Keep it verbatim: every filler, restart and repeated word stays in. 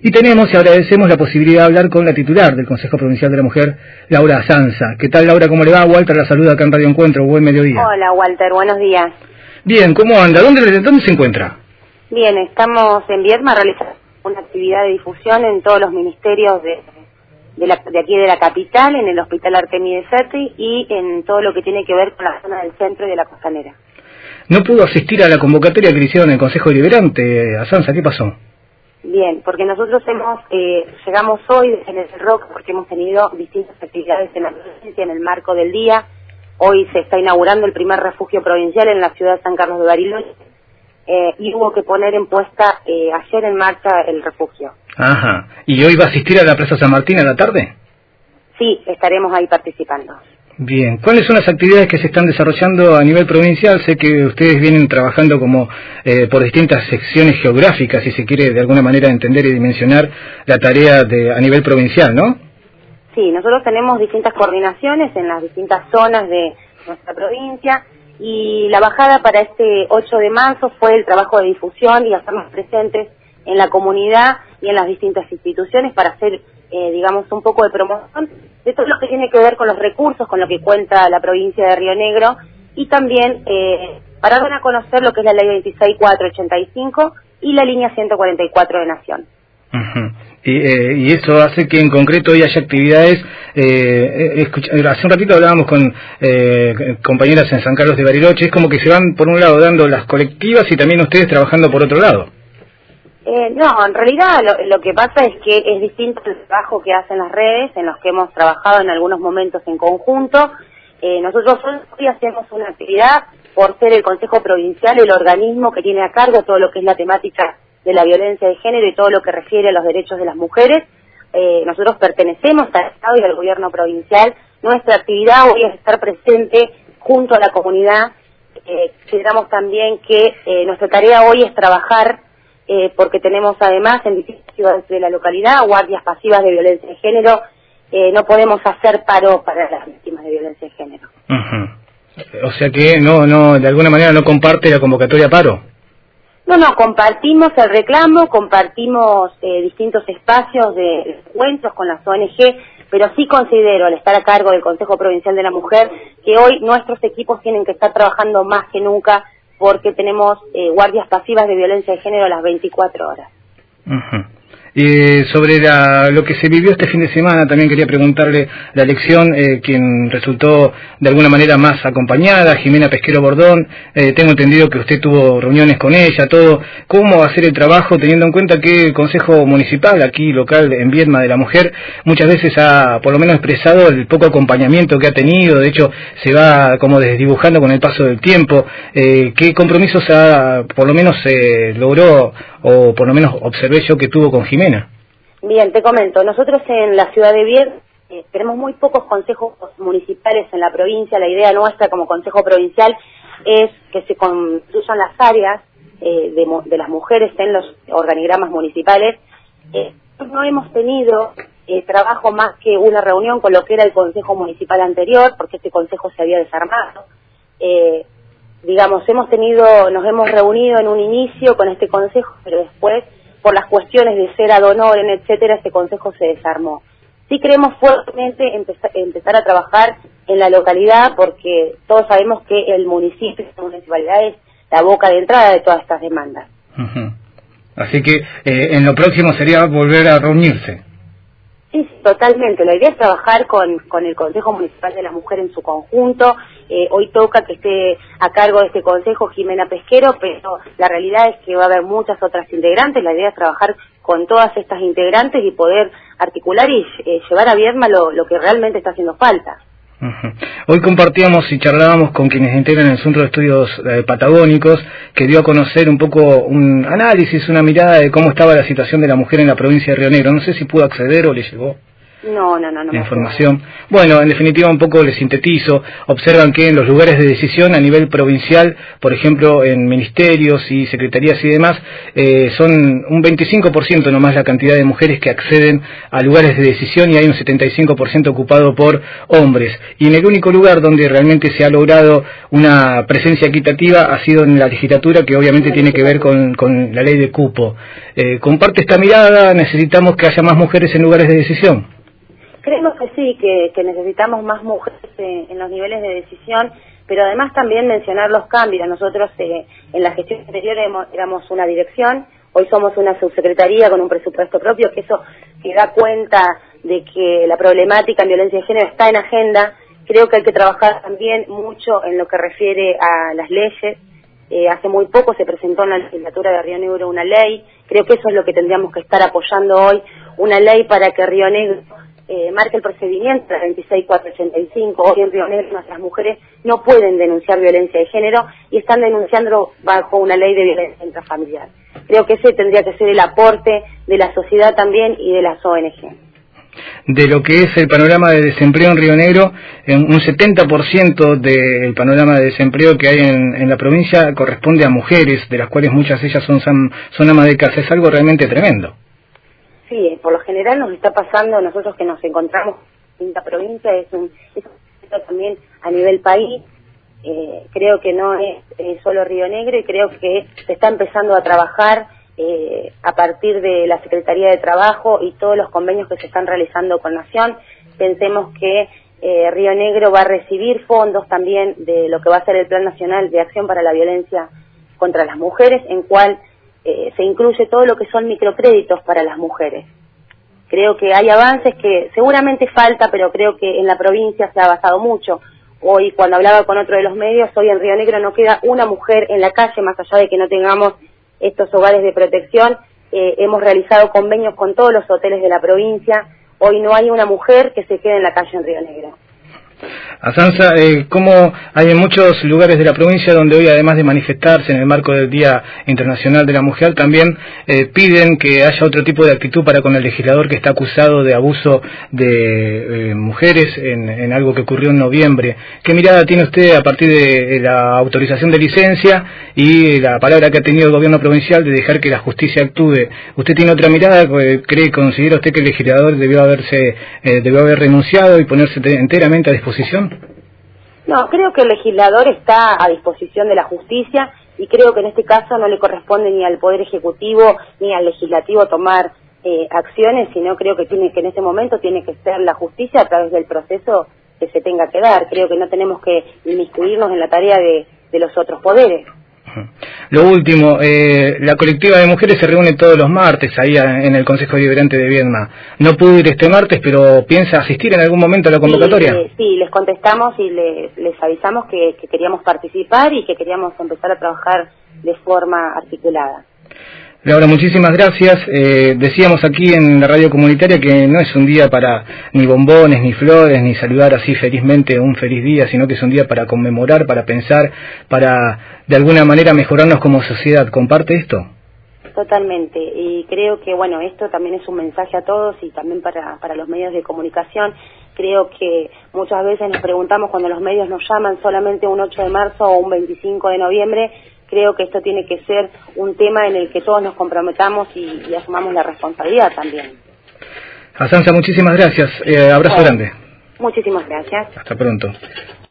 Y tenemos y agradecemos la posibilidad de hablar con la titular del Consejo Provincial de la Mujer, Laura Sanza. ¿Qué tal, Laura? ¿Cómo le va? Walter la saluda acá en Radio Encuentro. Buen mediodía. Hola, Walter. Buenos días. Bien, ¿cómo anda? ¿Dónde, dónde se encuentra? Bien, estamos en Viedma realizando una actividad de difusión en todos los ministerios de, de, la, de aquí de la capital, en el Hospital Artemides Certi y en todo lo que tiene que ver con la zona del centro y de la costanera. No pudo asistir a la convocatoria que le hicieron en el Consejo Deliberante, a Sanza. ¿Qué pasó? Bien, porque nosotros hemos eh, llegamos hoy en el Rock porque hemos tenido distintas actividades en la provincia en el marco del día. Hoy se está inaugurando el primer refugio provincial en la ciudad de San Carlos de Bariloche eh, y hubo que poner en puesta eh, ayer en marcha el refugio. Ajá. ¿Y hoy va a asistir a la Plaza San Martín a la tarde? Sí, estaremos ahí participando. Bien, ¿cuáles son las actividades que se están desarrollando a nivel provincial? Sé que ustedes vienen trabajando como eh, por distintas secciones geográficas, si se quiere de alguna manera entender y dimensionar la tarea de a nivel provincial, ¿no? Sí, nosotros tenemos distintas coordinaciones en las distintas zonas de nuestra provincia y la bajada para este ocho de marzo fue el trabajo de difusión y hacernos presentes en la comunidad y en las distintas instituciones para hacer, eh, digamos, un poco de promoción de todo lo que tiene que ver con los recursos, con lo que cuenta la provincia de Río Negro, y también eh, para dar a conocer lo que es la ley veintiséis mil cuatrocientos ochenta y cinco y la línea ciento cuarenta y cuatro de Nación. Uh-huh. Y, eh, y eso hace que en concreto hoy haya actividades, eh, escucha, hace un ratito hablábamos con eh, compañeras en San Carlos de Bariloche, es como que se van por un lado dando las colectivas y también ustedes trabajando por otro lado. Eh, no, en realidad lo, lo que pasa es que es distinto el trabajo que hacen las redes, en los que hemos trabajado en algunos momentos en conjunto. Eh, nosotros hoy hacemos una actividad por ser el Consejo Provincial, el organismo que tiene a cargo todo lo que es la temática de la violencia de género y todo lo que refiere a los derechos de las mujeres. Eh, nosotros pertenecemos al Estado y al Gobierno Provincial. Nuestra actividad hoy es estar presente junto a la comunidad. Eh, consideramos también que eh, nuestra tarea hoy es trabajar Eh, porque tenemos además en distintas ciudades de la localidad guardias pasivas de violencia de género. Eh, no podemos hacer paro para las víctimas de violencia de género. Uh-huh. O sea que no, no, de alguna manera no comparte la convocatoria paro. No, no, compartimos el reclamo, compartimos eh, distintos espacios de encuentros con las O N G, pero sí considero, al estar a cargo del Consejo Provincial de la Mujer, que hoy nuestros equipos tienen que estar trabajando más que nunca porque tenemos eh, guardias pasivas de violencia de género a las veinticuatro horas. Uh-huh. Y sobre la, lo que se vivió este fin de semana, también quería preguntarle la elección, eh, quien resultó de alguna manera más acompañada, Jimena Pesquero Bordón. Eh, tengo entendido que usted tuvo reuniones con ella, todo. ¿Cómo va a ser el trabajo, teniendo en cuenta que el Consejo Municipal, aquí local en Viedma de la Mujer, muchas veces ha por lo menos expresado el poco acompañamiento que ha tenido? De hecho, se va como desdibujando con el paso del tiempo. Eh, ¿Qué compromisos ha, por lo menos eh, logró, o por lo menos observé yo que tuvo con Jimena? Bien, te comento, nosotros en la ciudad de Viedma eh, tenemos muy pocos consejos municipales en la provincia. La idea nuestra como consejo provincial es que se construyan las áreas eh, de, de las mujeres en los organigramas municipales. Eh, no hemos tenido eh, trabajo más que una reunión con lo que era el consejo municipal anterior, porque este consejo se había desarmado. Eh, digamos, hemos tenido, nos hemos reunido en un inicio con este consejo, pero después, por las cuestiones de ser ad honorem, etcétera, este consejo se desarmó. Sí queremos fuertemente empezar, empezar a trabajar en la localidad, porque todos sabemos que el municipio, la municipalidad es la boca de entrada de todas estas demandas. Uh-huh. Así que eh, en lo próximo sería volver a reunirse. Sí, sí, totalmente. La idea es trabajar con, con el Consejo Municipal de la Mujer en su conjunto. Eh, hoy toca que esté a cargo de este consejo Jimena Pesquero, pero la realidad es que va a haber muchas otras integrantes. La idea es trabajar con todas estas integrantes y poder articular y eh, llevar a Viedma lo, lo que realmente está haciendo falta. Uh-huh. Hoy compartíamos y charlábamos con quienes integran el Centro de Estudios eh, Patagónicos, que dio a conocer un poco un análisis, una mirada de cómo estaba la situación de la mujer en la provincia de Río Negro. No sé si pudo acceder o le llegó. No, no, no, no. La información. Bueno, en definitiva, un poco les sintetizo. Observan que en los lugares de decisión a nivel provincial, por ejemplo, en ministerios y secretarías y demás, eh, son un veinticinco por ciento nomás la cantidad de mujeres que acceden a lugares de decisión y hay un setenta y cinco por ciento ocupado por hombres. Y en el único lugar donde realmente se ha logrado una presencia equitativa ha sido en la legislatura, que obviamente tiene que ver con, con la ley de cupo. Eh, ¿Comparte esta mirada? ¿Necesitamos que haya más mujeres en lugares de decisión? Creemos que sí, que, que necesitamos más mujeres en, en los niveles de decisión, pero además también mencionar los cambios. Nosotros eh, en la gestión anterior éramos, éramos una dirección, hoy somos una subsecretaría con un presupuesto propio, que eso que da cuenta de que la problemática en violencia de género está en agenda. Creo que hay que trabajar también mucho en lo que refiere a las leyes. Eh, hace muy poco se presentó en la legislatura de Río Negro una ley, creo que eso es lo que tendríamos que estar apoyando hoy, una ley para que Río Negro Eh, marca el procedimiento, la veintiséis mil cuatrocientos ochenta y cinco. Hoy en Río Negro nuestras mujeres no pueden denunciar violencia de género y están denunciando bajo una ley de violencia intrafamiliar. Creo que ese tendría que ser el aporte de la sociedad también y de las O N G. De lo que es el panorama de desempleo en Río Negro, en un setenta por ciento del panorama de desempleo que hay en, en la provincia corresponde a mujeres, de las cuales muchas de ellas son, son amas de casa. Es algo realmente tremendo. Sí, por lo general nos está pasando, nosotros que nos encontramos en esta provincia, es un, es un también a nivel país, eh, creo que no es eh, solo Río Negro y creo que se está empezando a trabajar eh, a partir de la Secretaría de Trabajo y todos los convenios que se están realizando con Nación. Pensemos que eh, Río Negro va a recibir fondos también de lo que va a ser el Plan Nacional de Acción para la Violencia contra las Mujeres, en cual Eh, se incluye todo lo que son microcréditos para las mujeres. Creo que hay avances que seguramente falta, pero creo que en la provincia se ha avanzado mucho. Hoy, cuando hablaba con otro de los medios, hoy en Río Negro no queda una mujer en la calle, más allá de que no tengamos estos hogares de protección. Eh, hemos realizado convenios con todos los hoteles de la provincia. Hoy no hay una mujer que se quede en la calle en Río Negro. Asanza, eh, como hay en muchos lugares de la provincia donde hoy, además de manifestarse en el marco del Día Internacional de la Mujer, también eh, piden que haya otro tipo de actitud para con el legislador que está acusado de abuso de eh, mujeres en, en algo que ocurrió en noviembre. ¿Qué mirada tiene usted a partir de la autorización de licencia y la palabra que ha tenido el gobierno provincial de dejar que la justicia actúe? ¿Usted tiene otra mirada? ¿Cree, considera usted que el legislador debió haberse eh, debió haber renunciado y ponerse enteramente a disposición? No, creo que el legislador está a disposición de la justicia y creo que en este caso no le corresponde ni al Poder Ejecutivo ni al Legislativo tomar eh, acciones, sino creo que tiene que en ese momento tiene que ser la justicia a través del proceso que se tenga que dar. Creo que no tenemos que inmiscuirnos en la tarea de, de los otros poderes. Lo último, eh, la colectiva de mujeres se reúne todos los martes ahí en el Consejo Deliberante de Viedma. No pudo ir este martes, pero ¿piensa asistir en algún momento a la convocatoria? Sí, eh, sí les contestamos y les, les avisamos que, que queríamos participar y que queríamos empezar a trabajar de forma articulada. Laura, muchísimas gracias. Eh, decíamos aquí en la radio comunitaria que no es un día para ni bombones, ni flores, ni saludar así felizmente un feliz día, sino que es un día para conmemorar, para pensar, para de alguna manera mejorarnos como sociedad. ¿Comparte esto? Totalmente, y creo que bueno, esto también es un mensaje a todos y también para, para los medios de comunicación. Creo que muchas veces nos preguntamos cuando los medios nos llaman solamente un ocho de marzo o un veinticinco de noviembre. Creo que esto tiene que ser un tema en el que todos nos comprometamos y, y asumamos la responsabilidad también. Asanza, muchísimas gracias. Eh, abrazo bueno, grande. Muchísimas gracias. Hasta pronto.